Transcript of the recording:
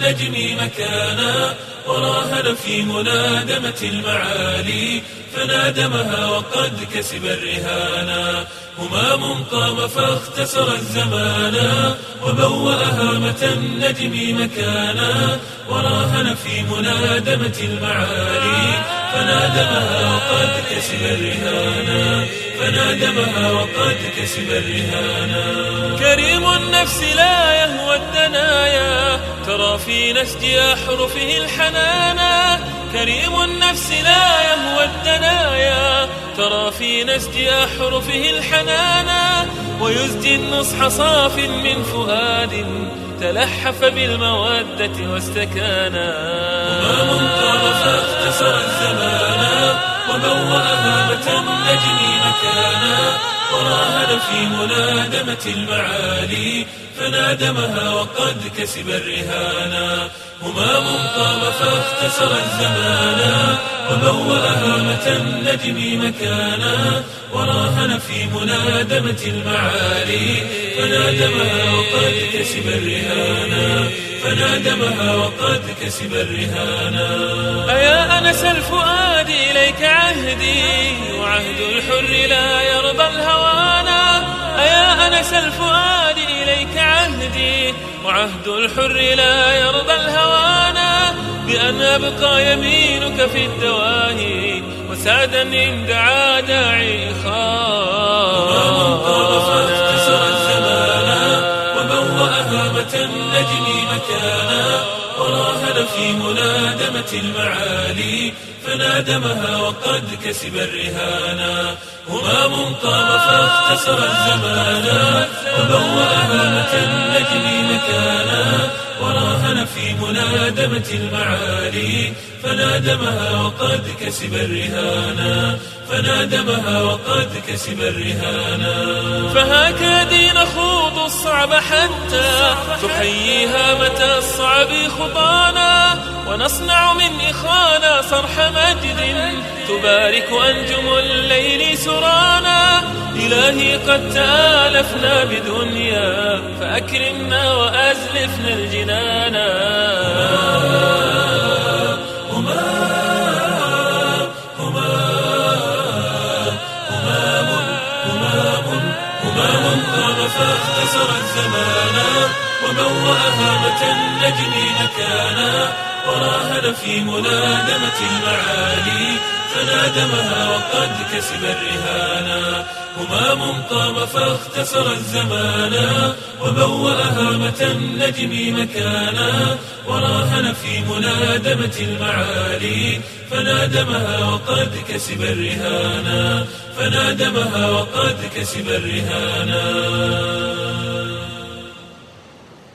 النجم مكانا وراهن في منادمة المعالي فنادمها وقد كسب الرهانا. همام قام فاختصر الزمانا وبوأها متى النجم مكانا وراهن في منادمة المعالي فنادمها وقد كسب الرهانا فنادمها وقد كسب الرهانا. كريم النفس لا يهوى الدنايا ترى في نسج أحرفه الحنانا. كريم النفس لا يهوى الدنايا ترى في نسج أحرفه الحنانا ويزجي النصح صاف من فؤاد تلحف بالمودة واستكانا. همام قام فاختصر الزمانا وبوأها متى النجم مكانا وراهن في منادمة المعالي فنادمها وقد كسب الرهانا. همام قام فاختصر الزمانا وبوأها متى النجم مكانا وراهن في منادمة المعالي فنادمها وقد كسب الرهانا فنادمها وقد كسب الرهانا. أيا أنس الفؤاد إليك عهدي وعهد الحر لا يرضى الهوانا. أيا أنس الفؤاد إليك عهدي وعهد الحر لا يرضى الهوانا. بأن أبقى يمينك في الدواهي وسعدا إن دعا داعي خانا. قام فاختصر الزمانا وبوأها متى النجم مكانا وراهن في منادمة المعالي فنادمها وقد كسب الرهانا. همام قام فاختصر الزمانا وبوأها متى النجم مكانا وراهن في منادمة المعالي فنادمها وقد كسب الرهانا فنادمها وقد كسب الرهانا. فهكذا نخوض الصعب حتى تحييها متى الصعب خطانا ونصنع من إخوانا صرح مجد تبارك أنجم الليل سرانا. إلهي قد تآلفنا بدنيا فأكرمنا وأزلفنا الجنانا. همام قام فاختصر الزمانا وبوأها متى النجم مكانا وراهن في منادمة المعالي فنادمها وقد كسب الرهانا. همام قام فاختصر الزمانا وبوأها متى النجم مكانا وراهن في منادمة المعالي فنادمها وقد كسب الرهانا فنادمها وقد كسب الرهانا.